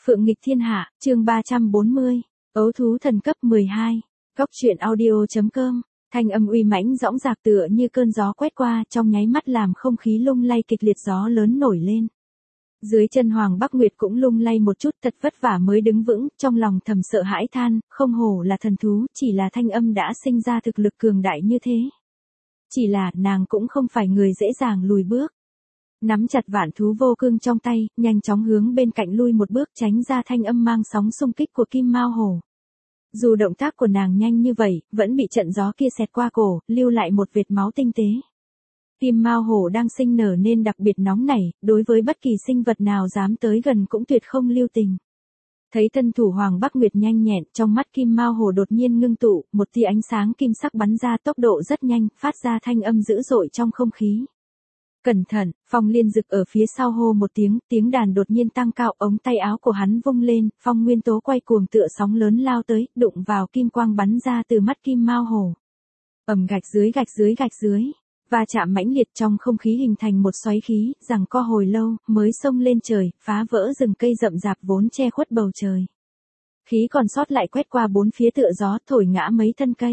Phượng nghịch thiên hạ, chương 340, ấu thú thần cấp 12, góc truyện audio.com, thanh âm uy mãnh dõng dạc tựa như cơn gió quét qua trong nháy mắt làm không khí lung lay kịch liệt gió lớn nổi lên. Dưới chân Hoàng Bắc Nguyệt cũng lung lay một chút thật vất vả mới đứng vững, trong lòng thầm sợ hãi than, không hổ là thần thú, chỉ là thanh âm đã sinh ra thực lực cường đại như thế. Chỉ là nàng cũng không phải người dễ dàng lùi bước. Nắm chặt vạn thú vô cương trong tay, nhanh chóng hướng bên cạnh lui một bước tránh ra thanh âm mang sóng xung kích của Kim Mao Hổ. Dù động tác của nàng nhanh như vậy, vẫn bị trận gió kia xẹt qua cổ, lưu lại một vệt máu tinh tế. Kim Mao Hổ đang sinh nở nên đặc biệt nóng nảy, đối với bất kỳ sinh vật nào dám tới gần cũng tuyệt không lưu tình. Thấy thân thủ Hoàng Bắc Nguyệt nhanh nhẹn, trong mắt Kim Mao Hổ đột nhiên ngưng tụ, một tia ánh sáng kim sắc bắn ra tốc độ rất nhanh, phát ra thanh âm dữ dội trong không khí. Cẩn thận, Phong Liên Dực ở phía sau hô một tiếng, tiếng đàn đột nhiên tăng cao, ống tay áo của hắn vung lên, phong nguyên tố quay cuồng tựa sóng lớn lao tới, đụng vào kim quang bắn ra từ mắt Kim Mao Hổ. Ầm gạch dưới, và chạm mãnh liệt trong không khí hình thành một xoáy khí, giằng co hồi lâu, mới xông lên trời, phá vỡ rừng cây rậm rạp vốn che khuất bầu trời. Khí còn sót lại quét qua bốn phía tựa gió thổi ngã mấy thân cây.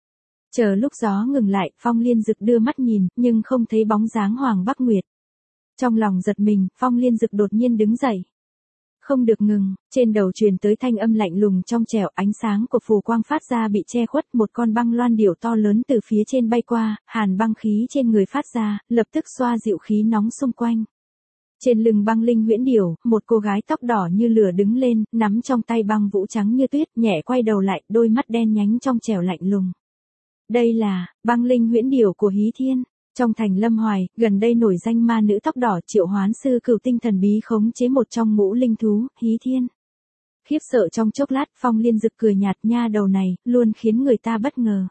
Chờ lúc gió ngừng lại, Phong Liên Dực đưa mắt nhìn, nhưng không thấy bóng dáng Hoàng Bắc Nguyệt. Trong lòng giật mình, Phong Liên Dực đột nhiên đứng dậy. Không được ngừng, trên đầu truyền tới thanh âm lạnh lùng trong trẻo, ánh sáng của phù quang phát ra bị che khuất, một con băng loan điểu to lớn từ phía trên bay qua, hàn băng khí trên người phát ra, lập tức xoa dịu khí nóng xung quanh. Trên lưng băng linh huyễn điểu, một cô gái tóc đỏ như lửa đứng lên, nắm trong tay băng vũ trắng như tuyết, nhẹ quay đầu lại, đôi mắt đen nhánh trong trẻo lạnh lùng. Đây là băng linh huyễn điểu của Hí Thiên. Trong thành Lâm Hoài, gần đây nổi danh ma nữ tóc đỏ Triệu Hoán Sư Cửu Tinh thần bí khống chế một trong ngũ linh thú, Hí Thiên. Khiếp sợ trong chốc lát, Phong Liên Dực cười nhạt, nha đầu này, luôn khiến người ta bất ngờ.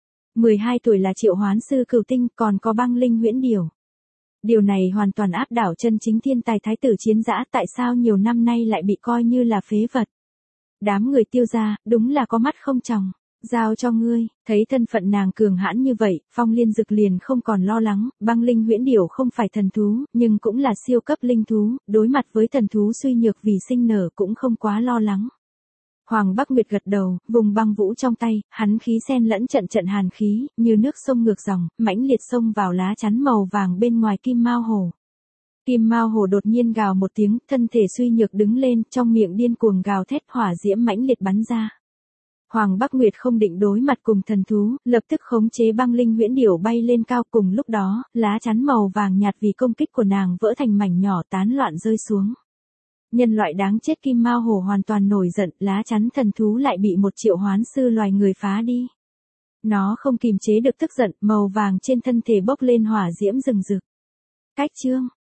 12 tuổi là Triệu Hoán Sư Cửu Tinh, còn có băng linh huyễn điểu. Điều này hoàn toàn áp đảo chân chính thiên tài thái tử chiến dã, tại sao nhiều năm nay lại bị coi như là phế vật. Đám người Tiêu gia, đúng là có mắt không tròng. Giao cho ngươi, thấy thân phận nàng cường hãn như vậy, Phong Liên Dực liền không còn lo lắng, băng linh huyễn điểu không phải thần thú, nhưng cũng là siêu cấp linh thú, đối mặt với thần thú suy nhược vì sinh nở cũng không quá lo lắng. Hoàng Bắc Nguyệt gật đầu, vùng băng vũ trong tay, hắn khí xen lẫn trận hàn khí, như nước sông ngược dòng, mãnh liệt xông vào lá chắn màu vàng bên ngoài Kim Mao Hổ. Kim Mao Hổ đột nhiên gào một tiếng, thân thể suy nhược đứng lên, trong miệng điên cuồng gào thét, hỏa diễm mãnh liệt bắn ra. Hoàng Bắc Nguyệt không định đối mặt cùng thần thú, lập tức khống chế băng linh huyễn điểu bay lên cao, cùng lúc đó, lá chắn màu vàng nhạt vì công kích của nàng vỡ thành mảnh nhỏ tán loạn rơi xuống. Nhân loại đáng chết Kim Mao Hổ hoàn toàn nổi giận, lá chắn thần thú lại bị một triệu hoán sư loài người phá đi. Nó không kìm chế được tức giận, màu vàng trên thân thể bốc lên hỏa diễm rừng rực. Cách chương,